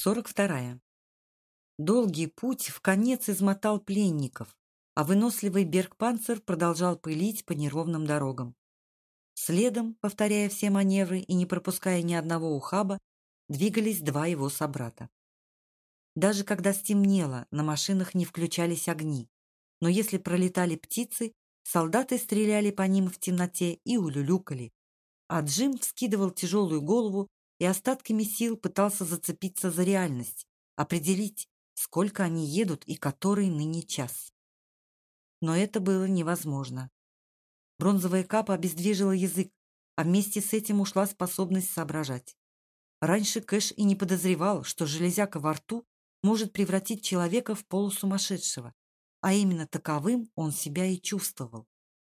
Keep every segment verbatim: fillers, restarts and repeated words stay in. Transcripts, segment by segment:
сорок вторая. Долгий путь вконец измотал пленников, а выносливый Бергпанцер продолжал пылить по неровным дорогам. Следом, повторяя все маневры и не пропуская ни одного ухаба, двигались два его собрата. Даже когда стемнело, на машинах не включались огни, но если пролетали птицы, солдаты стреляли по ним в темноте и улюлюкали, а Джим вскидывал тяжелую голову и остатками сил пытался зацепиться за реальность, определить, сколько они едут и который ныне час. Но это было невозможно. Бронзовая капа обездвижила язык, а вместе с этим ушла способность соображать. Раньше Кэш и не подозревал, что железяка во рту может превратить человека в полусумасшедшего, а именно таковым он себя и чувствовал.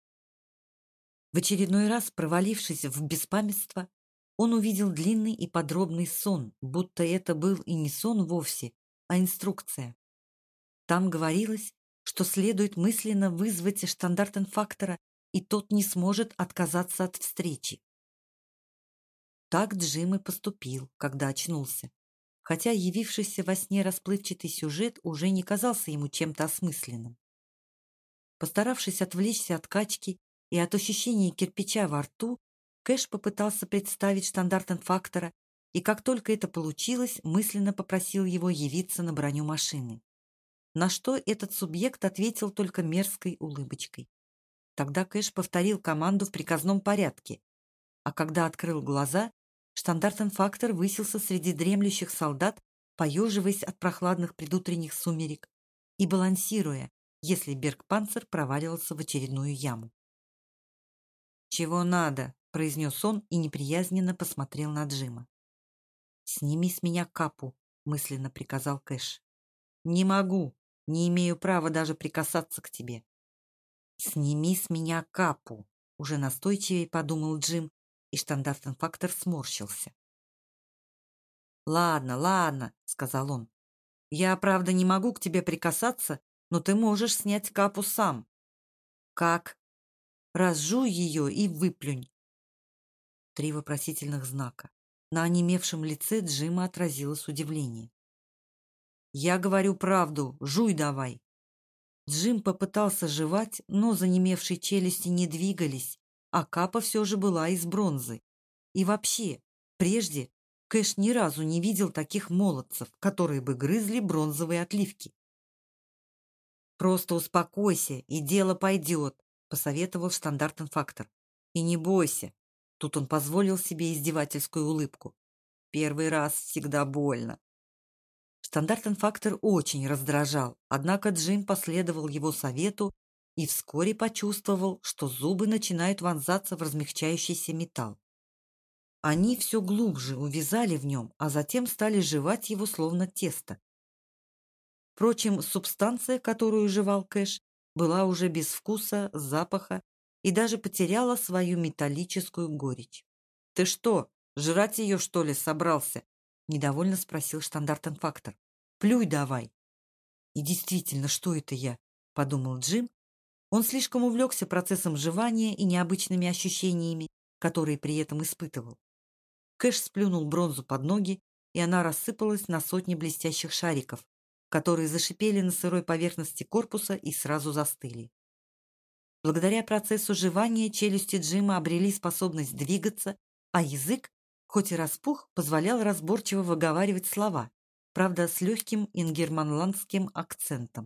В очередной раз, провалившись в беспамятство, он увидел длинный и подробный сон, будто это был и не сон вовсе, а инструкция. Там говорилось, что следует мысленно вызвать штандартенфактора, и тот не сможет отказаться от встречи. Так Джим и поступил, когда очнулся, хотя явившийся во сне расплывчатый сюжет уже не казался ему чем-то осмысленным. Постаравшись отвлечься от качки и от ощущения кирпича во рту, Кэш попытался представить штандартенфактора, и как только это получилось, мысленно попросил его явиться на броню машины. На что этот субъект ответил только мерзкой улыбочкой. Тогда Кэш повторил команду в приказном порядке, а когда открыл глаза, штандартенфактор высился среди дремлющих солдат, поеживаясь от прохладных предутренних сумерек и балансируя, если Бергпанцер проваливался в очередную яму. «Чего надо?» — произнес он и неприязненно посмотрел на Джима. «Сними с меня капу», — мысленно приказал Кэш. «Не могу, не имею права даже прикасаться к тебе». «Сними с меня капу», — уже настойчивее подумал Джим, и штандартенфактор сморщился. «Ладно, ладно», — сказал он. «Я, правда, не могу к тебе прикасаться, но ты можешь снять капу сам». «Как?» «Разжуй ее и выплюнь». Три вопросительных знака. На онемевшем лице Джима отразилось удивление. «Я говорю правду, жуй давай». Джим попытался жевать, но занемевшие челюсти не двигались, а капа все же была из бронзы. И вообще, прежде Кэш ни разу не видел таких молодцев, которые бы грызли бронзовые отливки. «Просто успокойся, и дело пойдет», — посоветовал штандартенфактор. «И не бойся». Тут он позволил себе издевательскую улыбку. «Первый раз всегда больно». Штандартенфактор очень раздражал, однако Джим последовал его совету и вскоре почувствовал, что зубы начинают вонзаться в размягчающийся металл. Они все глубже увязали в нем, а затем стали жевать его словно тесто. Впрочем, субстанция, которую жевал Кэш, была уже без вкуса, запаха и даже потеряла свою металлическую горечь. «Ты что, жрать ее, что ли, собрался?» — недовольно спросил штандартенфактор. «Плюй давай». «И действительно, что это я?» — подумал Джим. Он слишком увлекся процессом жевания и необычными ощущениями, которые при этом испытывал. Кэш сплюнул бронзу под ноги, и она рассыпалась на сотни блестящих шариков, которые зашипели на сырой поверхности корпуса и сразу застыли. Благодаря процессу жевания челюсти Джима обрели способность двигаться, а язык, хоть и распух, позволял разборчиво выговаривать слова, правда, с легким ингерманландским акцентом.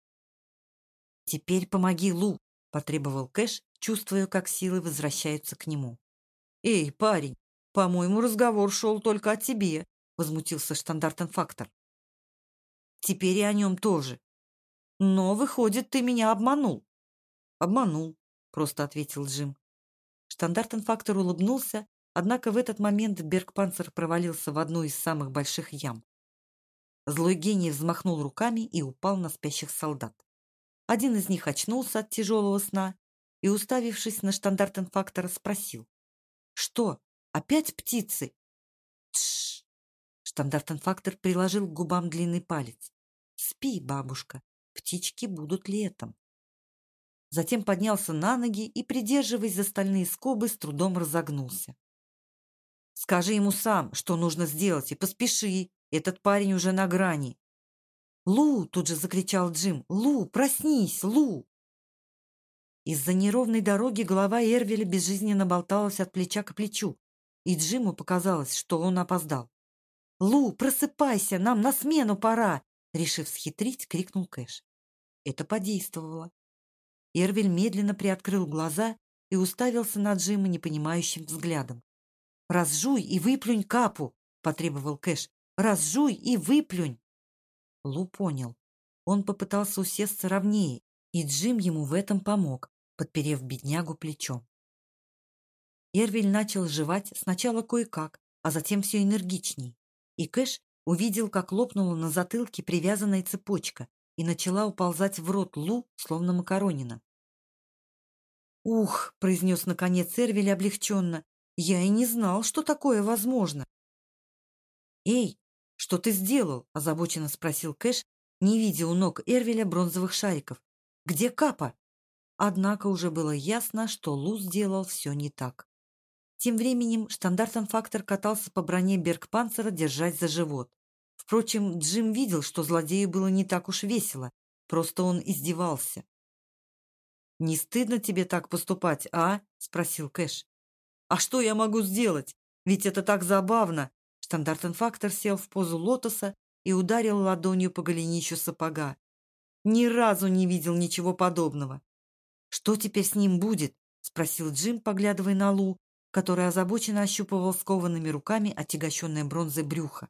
«Теперь помоги, Лу», — потребовал Кэш, чувствуя, как силы возвращаются к нему. «Эй, парень, по-моему, разговор шел только о тебе», — возмутился штандартенфактор. «Теперь и о нем тоже. Но, выходит, ты меня обманул». «Обманул», — просто ответил Джим. Штандартенфактор улыбнулся, однако в этот момент Бергпанцер провалился в одну из самых больших ям. Злой гений взмахнул руками и упал на спящих солдат. Один из них очнулся от тяжелого сна и, уставившись на штандартенфактора, спросил: «Что, опять птицы?» «Тш!» Штандартенфактор приложил к губам длинный палец. «Спи, бабушка, птички будут летом». Затем поднялся на ноги и, придерживаясь за стальные скобы, с трудом разогнулся. «Скажи ему сам, что нужно сделать, и поспеши, Этот парень уже на грани. «Лу!» – тут же закричал Джим. «Лу, проснись, Лу!» Из-за неровной дороги голова Эрвеля безжизненно болталась от плеча к плечу, и Джиму показалось, что он опоздал. «Лу, просыпайся, нам на смену пора!» Решив схитрить, крикнул Кэш. Это подействовало. Эрвель медленно приоткрыл глаза и уставился на Джима непонимающим взглядом. «Разжуй и выплюнь капу!» – потребовал Кэш. «Разжуй и выплюнь!» Лу понял. Он попытался усесться ровнее, и Джим ему в этом помог, подперев беднягу плечом. Эрвель начал жевать сначала кое-как, а затем все энергичней. И Кэш увидел, как лопнула на затылке привязанная цепочка и начала уползать в рот Лу, словно макаронина. «Ух!» – произнес наконец Эрвель облегченно. «Я и не знал, что такое возможно». «Эй, что ты сделал?» – озабоченно спросил Кэш, не видя у ног Эрвеля бронзовых шариков. «Где Капа?» Однако уже было ясно, что Лу сделал все не так. Тем временем штандартенфактор катался по броне Бергпанцера, держась за живот. Впрочем, Джим видел, что злодею было не так уж весело, просто он издевался. «Не стыдно тебе так поступать, а?» – спросил Кэш. «А что я могу сделать? Ведь это так забавно!» Штандартенфактор сел в позу лотоса и ударил ладонью по голенищу сапога. «Ни разу не видел ничего подобного». «Что теперь с ним будет?» – спросил Джим, поглядывая на Лу, который озабоченно ощупывал скованными руками отягощенное бронзой брюхо.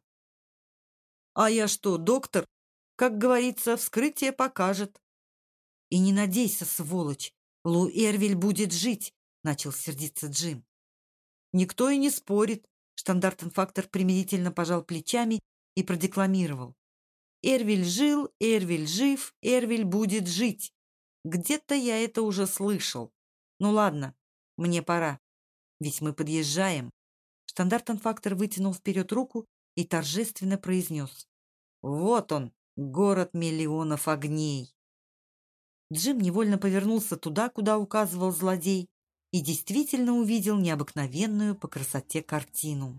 «А я что, доктор? Как говорится, вскрытие покажет». «И не надейся, сволочь! Лу Эрвель будет жить!» – начал сердиться Джим. «Никто и не спорит», – штандартенфактор примирительно пожал плечами и продекламировал. «Эрвель жил, Эрвель жив, Эрвель будет жить. Где-то я это уже слышал. Ну ладно, мне пора. Ведь мы подъезжаем». Штандартенфактор вытянул вперед руку и торжественно произнес. «Вот он, город миллионов огней». Джим невольно повернулся туда, куда указывал злодей, и действительно увидел необыкновенную по красоте картину.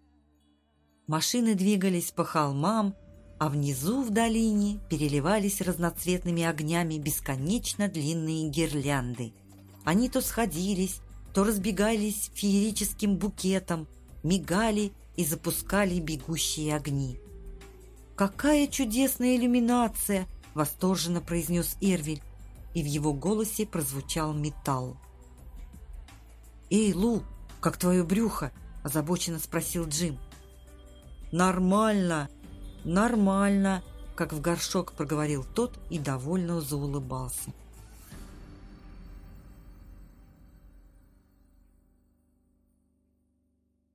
Машины двигались по холмам, а внизу в долине переливались разноцветными огнями бесконечно длинные гирлянды. Они то сходились, то разбегались феерическим букетом, мигали и запускали бегущие огни. «Какая чудесная иллюминация!» – восторженно произнес Эрвель, и в его голосе прозвучал металл. «Эй, Лу, как твое брюхо?» – озабоченно спросил Джим. «Нормально, нормально», – как в горшок проговорил тот и довольно заулыбался.